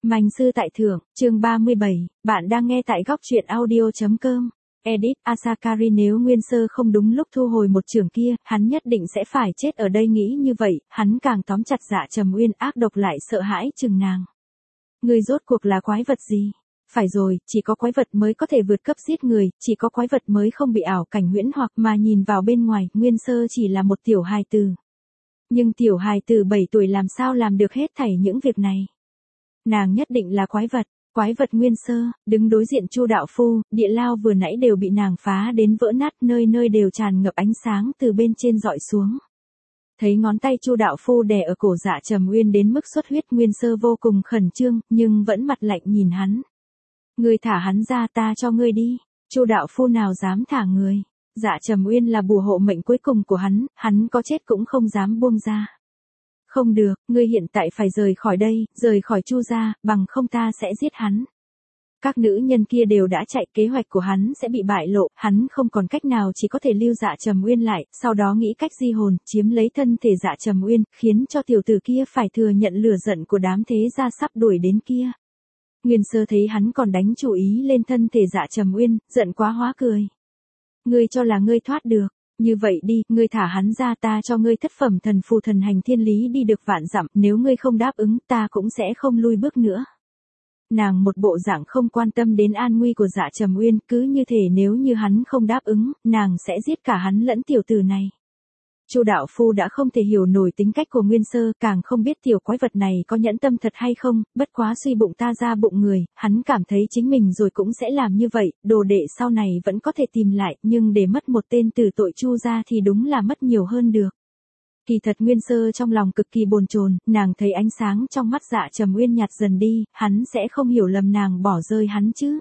Manh sư tại thượng, chương 37, bạn đang nghe tại góc truyện audio.com. Edit Asakari, nếu Nguyên Sơ không đúng lúc thu hồi một chưởng kia, hắn nhất định sẽ phải chết ở đây. Nghĩ như vậy, hắn càng tóm chặt Dạ Trầm Uyên, ác độc lại sợ hãi chừng nàng. Ngươi rốt cuộc là quái vật gì? Phải rồi, chỉ có quái vật mới có thể vượt cấp giết người, chỉ có quái vật mới không bị ảo cảnh huyễn hoặc mà nhìn vào bên ngoài, Nguyên Sơ chỉ là một tiểu hài tử. Nhưng tiểu hài tử 7 tuổi làm sao làm được hết thảy những việc này? Nàng nhất định là quái vật Nguyên Sơ, đứng đối diện Chu đạo phu, địa lao vừa nãy đều bị nàng phá đến vỡ nát, nơi nơi đều tràn ngập ánh sáng từ bên trên dọi xuống. Thấy ngón tay Chu đạo phu đè ở cổ Dạ Trầm Uyên đến mức xuất huyết, Nguyên Sơ vô cùng khẩn trương, nhưng vẫn mặt lạnh nhìn hắn. Ngươi thả hắn ra, ta cho ngươi đi. Chu đạo phu nào dám thả người. Dạ Trầm Uyên là bùa hộ mệnh cuối cùng của hắn có chết cũng không dám buông ra. Không được, ngươi hiện tại phải rời khỏi đây, rời khỏi Chu gia, bằng không ta sẽ giết hắn. Các nữ nhân kia đều đã chạy, kế hoạch của hắn sẽ bị bại lộ, hắn không còn cách nào, chỉ có thể lưu Dạ Trầm Uyên lại, sau đó nghĩ cách di hồn, chiếm lấy thân thể Dạ Trầm Uyên, khiến cho tiểu tử kia phải thừa nhận lửa giận của đám thế gia sắp đuổi đến kia. Nguyên Sơ thấy hắn còn đánh chú ý lên thân thể Dạ Trầm Uyên, giận quá hóa cười. Ngươi cho là ngươi thoát được? Như vậy đi, ngươi thả hắn ra, ta cho ngươi thất phẩm thần phù thần hành thiên lý đi được vạn dặm, nếu ngươi không đáp ứng, ta cũng sẽ không lui bước nữa. Nàng một bộ dạng không quan tâm đến an nguy của Dạ Trầm Uyên, cứ như thể nếu như hắn không đáp ứng, nàng sẽ giết cả hắn lẫn tiểu tử này. Chu đạo phu đã không thể hiểu nổi tính cách của Nguyên Sơ, càng không biết tiểu quái vật này có nhẫn tâm thật hay không, bất quá suy bụng ta ra bụng người, hắn cảm thấy chính mình rồi cũng sẽ làm như vậy, đồ đệ sau này vẫn có thể tìm lại, nhưng để mất một tên tử tội Chu gia thì đúng là mất nhiều hơn được. Kỳ thật Nguyên Sơ trong lòng cực kỳ bồn chồn, nàng thấy ánh sáng trong mắt Dạ Trầm Uyên nhạt dần đi, hắn sẽ không hiểu lầm nàng bỏ rơi hắn chứ.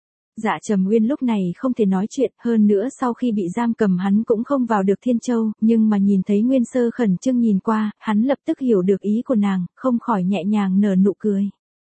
Dạ Trầm Uyên lúc này không thể nói chuyện, hơn nữa sau khi bị giam cầm hắn cũng không vào được Thiên Châu, nhưng mà nhìn thấy Nguyên Sơ khẩn trương nhìn qua, hắn lập tức hiểu được ý của nàng, không khỏi nhẹ nhàng nở nụ cười.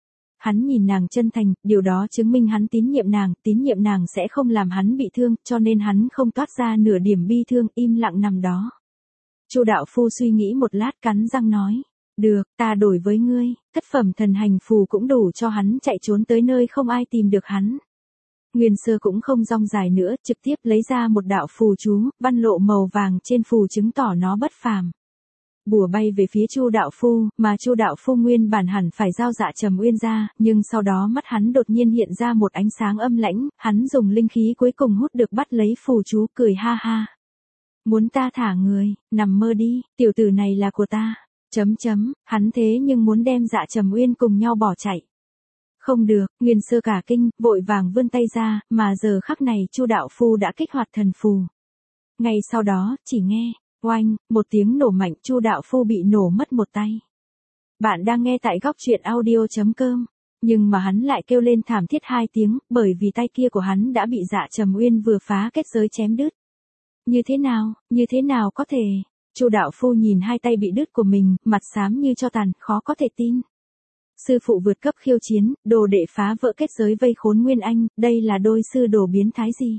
Hắn nhìn nàng chân thành, điều đó chứng minh hắn tín nhiệm nàng sẽ không làm hắn bị thương, cho nên hắn không toát ra nửa điểm bi thương, im lặng nằm đó. Chu đạo phu suy nghĩ một lát, cắn răng nói, được, ta đổi với ngươi, thất phẩm thần hành phù cũng đủ cho hắn chạy trốn tới nơi không ai tìm được hắn. Nguyên Sơ cũng không rong dài nữa, trực tiếp lấy ra một đạo phù chú, văn lộ màu vàng trên phù chứng tỏ nó bất phàm. Bùa bay về phía Chu đạo phu, mà Chu đạo phu nguyên bản hẳn phải giao Dạ Trầm Uyên ra, nhưng sau đó mắt hắn đột nhiên hiện ra một ánh sáng âm lãnh, hắn dùng linh khí cuối cùng hút được bắt lấy phù chú, cười ha ha. Muốn ta thả người, nằm mơ đi, tiểu tử này là của ta. Hắn thế nhưng muốn đem Dạ Trầm Uyên cùng nhau bỏ chạy. Không được, Nguyên Sơ cả kinh, vội vàng vươn tay ra, mà giờ khắc này Chu đạo phu đã kích hoạt thần phù. Ngay sau đó, chỉ nghe, oanh, một tiếng nổ mạnh, Chu đạo phu bị nổ mất một tay. Bạn đang nghe tại góc truyện audio.com, nhưng mà hắn lại kêu lên thảm thiết 2 tiếng, bởi vì tay kia của hắn đã bị Dạ Trầm Uyên vừa phá kết giới chém đứt. Như thế nào có thể? Chu đạo phu nhìn 2 tay bị đứt của mình, mặt xám như tro tàn, khó có thể tin. Sư phụ vượt cấp khiêu chiến, đồ đệ phá vỡ kết giới vây khốn Nguyên Anh, đây là đôi sư đồ biến thái gì?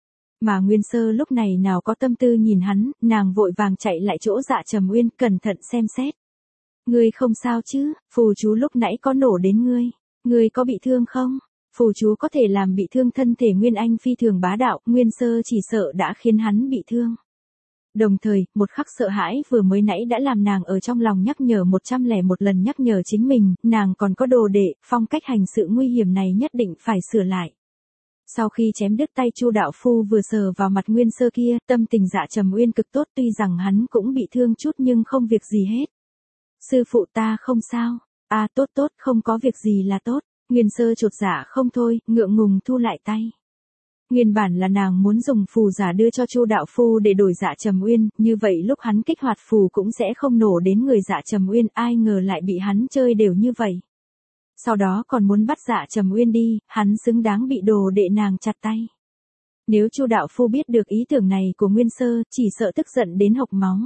Mà Nguyên Sơ lúc này nào có tâm tư nhìn hắn, nàng vội vàng chạy lại chỗ Dạ Trầm Uyên, cẩn thận xem xét. Ngươi không sao chứ, phù chú lúc nãy có nổ đến ngươi có bị thương không? Phù chú có thể làm bị thương thân thể Nguyên Anh phi thường bá đạo, Nguyên Sơ chỉ sợ đã khiến hắn bị thương. Đồng thời, một khắc sợ hãi vừa mới nãy đã làm nàng ở trong lòng nhắc nhở 101 lần nhắc nhở chính mình, nàng còn có đồ đệ, phong cách hành sự nguy hiểm này nhất định phải sửa lại. Sau khi chém đứt tay Chu đạo phu vừa sờ vào mặt Nguyên Sơ kia, tâm tình Dạ Trầm Uyên cực tốt, tuy rằng hắn cũng bị thương chút nhưng không việc gì hết. Sư phụ ta không sao, tốt, không có việc gì là tốt. Nguyên Sơ chột dạ không thôi, ngượng ngùng thu lại tay. Nguyên bản là nàng muốn dùng phù giả đưa cho Chu đạo phu để đổi Dạ Trầm Uyên, như vậy lúc hắn kích hoạt phù cũng sẽ không nổ đến người Dạ Trầm Uyên, ai ngờ lại bị hắn chơi đều như vậy. Sau đó còn muốn bắt Dạ Trầm Uyên đi, hắn xứng đáng bị đồ đệ nàng chặt tay. Nếu Chu đạo phu biết được ý tưởng này của Nguyên Sơ, chỉ sợ tức giận đến hộc máu.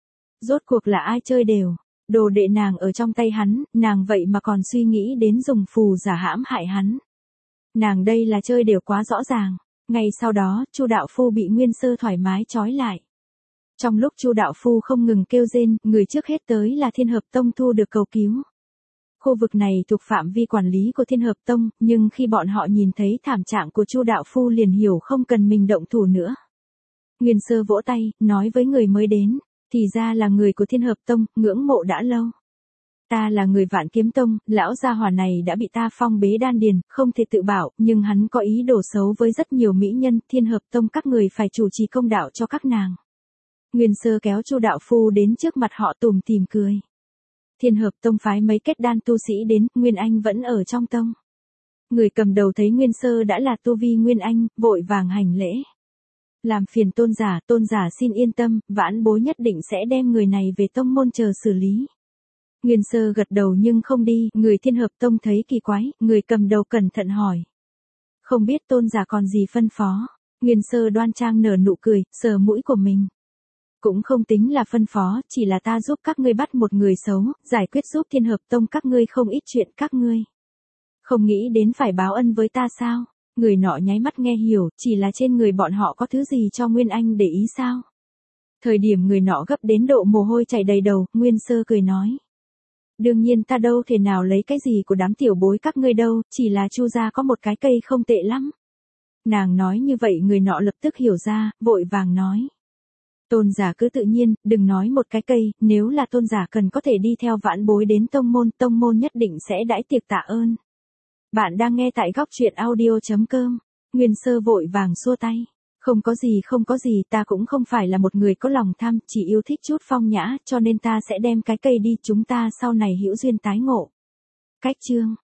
Rốt cuộc là ai chơi đều? Đồ đệ nàng ở trong tay hắn, nàng vậy mà còn suy nghĩ đến dùng phù giả hãm hại hắn. Nàng đây là chơi đều quá rõ ràng. Ngay sau đó, Chu đạo phu bị Nguyên Sơ thoải mái trói lại. Trong lúc Chu đạo phu không ngừng kêu rên, người trước hết tới là Thiên Hợp Tông thu được cầu cứu. Khu vực này thuộc phạm vi quản lý của Thiên Hợp Tông, nhưng khi bọn họ nhìn thấy thảm trạng của Chu đạo phu liền hiểu không cần mình động thủ nữa. Nguyên Sơ vỗ tay, nói với người mới đến, thì ra là người của Thiên Hợp Tông, ngưỡng mộ đã lâu. Ta là người Vạn Kiếm Tông, lão gia hỏa này đã bị ta phong bế đan điền, không thể tự bảo, nhưng hắn có ý đồ xấu với rất nhiều mỹ nhân, Thiên Hợp Tông các người phải chủ trì công đạo cho các nàng. Nguyên Sơ kéo Chu đạo phu đến trước mặt họ tủm tỉm cười. Thiên Hợp Tông phái mấy kết đan tu sĩ đến, Nguyên Anh vẫn ở trong tông. Người cầm đầu thấy Nguyên Sơ đã là tu vi Nguyên Anh, vội vàng hành lễ. Làm phiền tôn giả xin yên tâm, vãn bối nhất định sẽ đem người này về tông môn chờ xử lý. Nguyên Sơ gật đầu nhưng không đi, người Thiên Hợp Tông thấy kỳ quái, người cầm đầu cẩn thận hỏi. Không biết tôn giả còn gì phân phó. Nguyên Sơ đoan trang nở nụ cười, sờ mũi của mình. Cũng không tính là phân phó, chỉ là ta giúp các ngươi bắt một người xấu, giải quyết giúp Thiên Hợp Tông các ngươi không ít chuyện các ngươi. Không nghĩ đến phải báo ân với ta sao? Người nọ nháy mắt nghe hiểu, chỉ là trên người bọn họ có thứ gì cho Nguyên Anh để ý sao? Thời điểm người nọ gấp đến độ mồ hôi chảy đầy đầu, Nguyên Sơ cười nói. Đương nhiên ta đâu thể nào lấy cái gì của đám tiểu bối các ngươi đâu, chỉ là Chu gia có một cái cây không tệ lắm. Nàng nói như vậy người nọ lập tức hiểu ra, vội vàng nói. Tôn giả cứ tự nhiên, đừng nói một cái cây, nếu là tôn giả cần có thể đi theo vãn bối đến tông môn nhất định sẽ đãi tiệc tạ ơn. Bạn đang nghe tại góc truyện audio.com. Nguyên Sơ vội vàng xua tay. Không có gì, ta cũng không phải là một người có lòng tham, chỉ yêu thích chút phong nhã, cho nên ta sẽ đem cái cây đi, chúng ta sau này hữu duyên tái ngộ. Cách chương.